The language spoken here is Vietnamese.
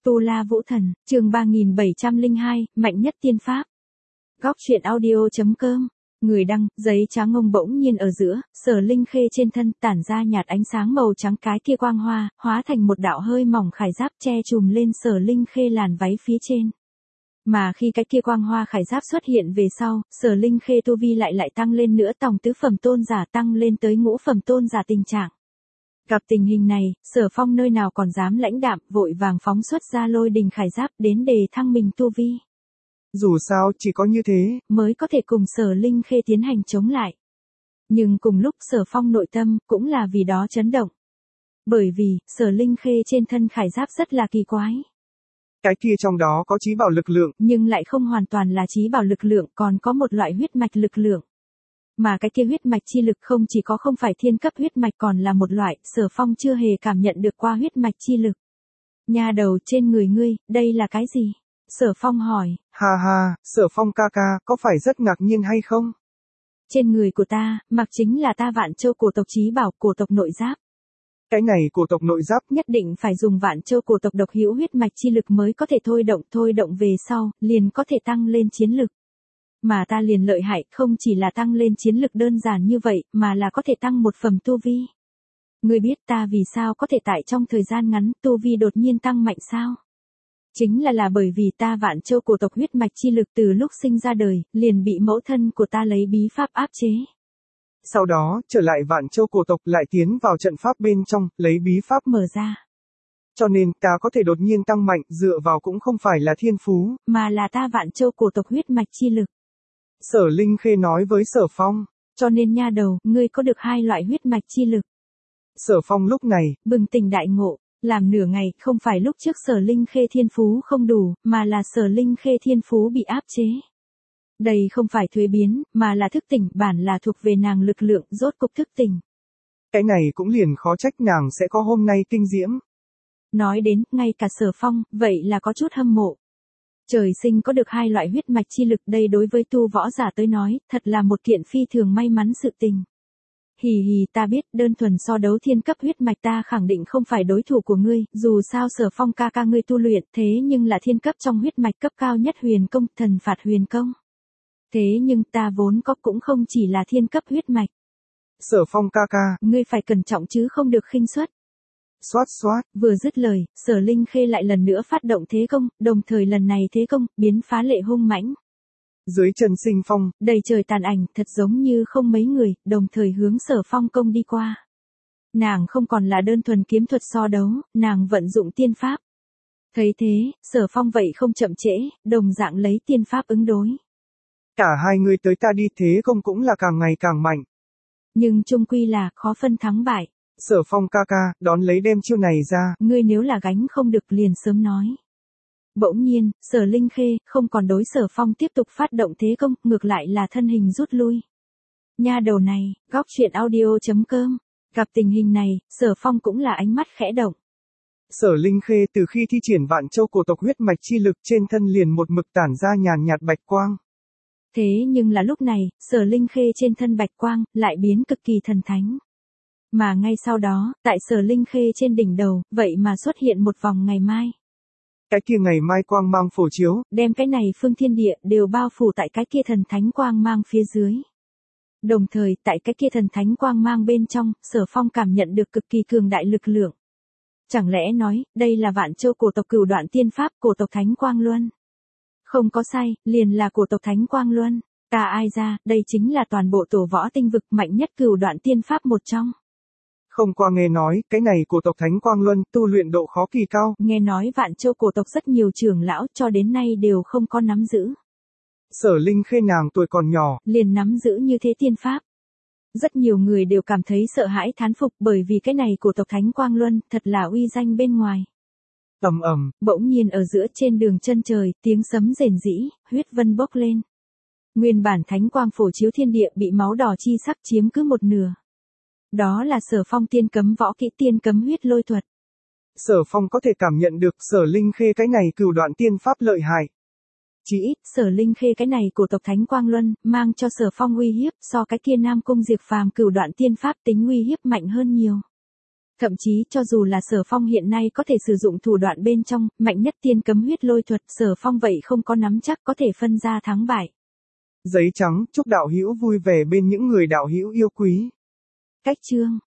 Tu La Vũ Thần, chương 3702, mạnh nhất tiên pháp. Góc truyện audio.com. Người đăng, giấy trắng ngông bỗng nhiên ở giữa, Sở Linh Khê trên thân tản ra nhạt ánh sáng màu trắng, cái kia quang hoa, hóa thành một đạo hơi mỏng khải giáp che trùm lên Sở Linh Khê làn váy phía trên. Mà khi cái kia quang hoa khải giáp xuất hiện về sau, Sở Linh Khê tu vi lại tăng lên nữa, tòng tứ phẩm tôn giả tăng lên tới ngũ phẩm tôn giả tình trạng. Gặp tình hình này, Sở Phong nơi nào còn dám lãnh đạm, vội vàng phóng xuất ra lôi đình khải giáp đến đề thăng mình tu vi. Dù sao chỉ có như thế mới có thể cùng Sở Linh Khê tiến hành chống lại. Nhưng cùng lúc Sở Phong nội tâm cũng là vì đó chấn động. Bởi vì, Sở Linh Khê trên thân khải giáp rất là kỳ quái. Cái kia trong đó có chí bảo lực lượng, nhưng lại không hoàn toàn là chí bảo lực lượng, còn có một loại huyết mạch lực lượng. Mà cái kia huyết mạch chi lực không chỉ có không phải thiên cấp huyết mạch, còn là một loại Sở Phong chưa hề cảm nhận được qua huyết mạch chi lực. Nha đầu, trên người ngươi, đây là cái gì? Sở Phong hỏi. Ha ha, Sở Phong ca ca, có phải rất ngạc nhiên hay không? Trên người của ta, mặc chính là ta Vạn Châu cổ tộc chí bảo, cổ tộc nội giáp. Cái này cổ tộc nội giáp nhất định phải dùng Vạn Châu cổ tộc độc hữu huyết mạch chi lực mới có thể thôi động về sau, liền có thể tăng lên chiến lực. Mà ta liền lợi hại, không chỉ là tăng lên chiến lực đơn giản như vậy, mà là có thể tăng một phẩm tu vi. Ngươi biết ta vì sao có thể tại trong thời gian ngắn tu vi đột nhiên tăng mạnh sao? Chính là bởi vì ta Vạn Châu cổ tộc huyết mạch chi lực từ lúc sinh ra đời, liền bị mẫu thân của ta lấy bí pháp áp chế. Sau đó, trở lại Vạn Châu cổ tộc lại tiến vào trận pháp bên trong, lấy bí pháp mở ra. Cho nên, ta có thể đột nhiên tăng mạnh, dựa vào cũng không phải là thiên phú, mà là ta Vạn Châu cổ tộc huyết mạch chi lực. Sở Linh Khê nói với Sở Phong. Cho nên nha đầu, ngươi có được hai loại huyết mạch chi lực. Sở Phong lúc này, bừng tỉnh đại ngộ, làm nửa ngày, không phải lúc trước Sở Linh Khê thiên phú không đủ, mà là Sở Linh Khê thiên phú bị áp chế. Đây không phải thuế biến, mà là thức tỉnh, bản là thuộc về nàng lực lượng, rốt cục thức tỉnh. Cái này cũng liền khó trách nàng sẽ có hôm nay kinh diễm. Nói đến, ngay cả Sở Phong, vậy là có chút hâm mộ. Trời sinh có được hai loại huyết mạch chi lực, đây đối với tu võ giả tới nói, thật là một kiện phi thường may mắn sự tình. Hì hì, ta biết, đơn thuần so đấu thiên cấp huyết mạch ta khẳng định không phải đối thủ của ngươi, dù sao Sở Phong ca ca ngươi tu luyện, thế nhưng là thiên cấp trong huyết mạch cấp cao nhất huyền công, thần phạt huyền công. Thế nhưng ta vốn có cũng không chỉ là thiên cấp huyết mạch. Sở Phong ca ca, ngươi phải cẩn trọng chứ không được khinh suất. Xoát, vừa dứt lời, Sở Linh Khê lại lần nữa phát động thế công, đồng thời lần này thế công, biến phá lệ hung mãnh. Dưới chân sinh phong, đầy trời tàn ảnh, thật giống như không mấy người, đồng thời hướng Sở Phong công đi qua. Nàng không còn là đơn thuần kiếm thuật so đấu, nàng vận dụng tiên pháp. Thấy thế, Sở Phong vậy không chậm trễ, đồng dạng lấy tiên pháp ứng đối. Cả hai người tới ta đi, thế công cũng là càng ngày càng mạnh. Nhưng chung quy là khó phân thắng bại. Sở Phong ca ca, đón lấy đem chiêu này ra. Ngươi nếu là gánh không được liền sớm nói. Bỗng nhiên, Sở Linh Khê không còn đối Sở Phong tiếp tục phát động thế công, ngược lại là thân hình rút lui. Nha đầu này, góc truyện audio.com. Gặp tình hình này, Sở Phong cũng là ánh mắt khẽ động. Sở Linh Khê từ khi thi triển Vạn Châu cổ tộc huyết mạch chi lực trên thân liền một mực tản ra nhàn nhạt bạch quang. Thế nhưng là lúc này, Sở Linh Khê trên thân bạch quang lại biến cực kỳ thần thánh. Mà ngay sau đó, tại Sở Linh Khê trên đỉnh đầu, vậy mà xuất hiện một vòng ngày mai. Cái kia ngày mai quang mang phổ chiếu, đem cái này phương thiên địa đều bao phủ tại cái kia thần thánh quang mang phía dưới. Đồng thời, tại cái kia thần thánh quang mang bên trong, Sở Phong cảm nhận được cực kỳ cường đại lực lượng. Chẳng lẽ nói, đây là Vạn Châu cổ tộc cửu đoạn tiên pháp, cổ tộc Thánh Quang Luân? Không có sai, liền là cổ tộc Thánh Quang Luân. Ta ai ra, đây chính là toàn bộ tổ võ tinh vực mạnh nhất cửu đoạn tiên pháp một trong. Không qua nghe nói, cái này cổ tộc Thánh Quang Luân tu luyện độ khó kỳ cao. Nghe nói Vạn Châu cổ tộc rất nhiều trưởng lão cho đến nay đều không có nắm giữ. Sở Linh Khê nàng tuổi còn nhỏ, liền nắm giữ như thế tiên pháp. Rất nhiều người đều cảm thấy sợ hãi thán phục, bởi vì cái này cổ tộc Thánh Quang Luân thật là uy danh bên ngoài. Ầm, bỗng nhiên ở giữa trên đường chân trời, tiếng sấm rền rĩ, huyết vân bốc lên. Nguyên bản thánh quang phổ chiếu thiên địa bị máu đỏ chi sắc chiếm cứ một nửa. Đó là Sở Phong tiên cấm võ kỹ, tiên cấm huyết lôi thuật. Sở Phong có thể cảm nhận được Sở Linh Khê cái này cửu đoạn tiên pháp lợi hại. Chỉ ít, Sở Linh Khê cái này cổ tộc Thánh Quang Luân, mang cho Sở Phong uy hiếp so cái kia Nam Cung Diệp Phàm cửu đoạn tiên pháp tính uy hiếp mạnh hơn nhiều. Thậm chí cho dù là Sở Phong hiện nay có thể sử dụng thủ đoạn bên trong, mạnh nhất tiên cấm huyết lôi thuật, Sở Phong vậy không có nắm chắc có thể phân ra thắng bại. Giấy trắng, chúc đạo hữu vui vẻ bên những người đạo hữu yêu quý. Cách chương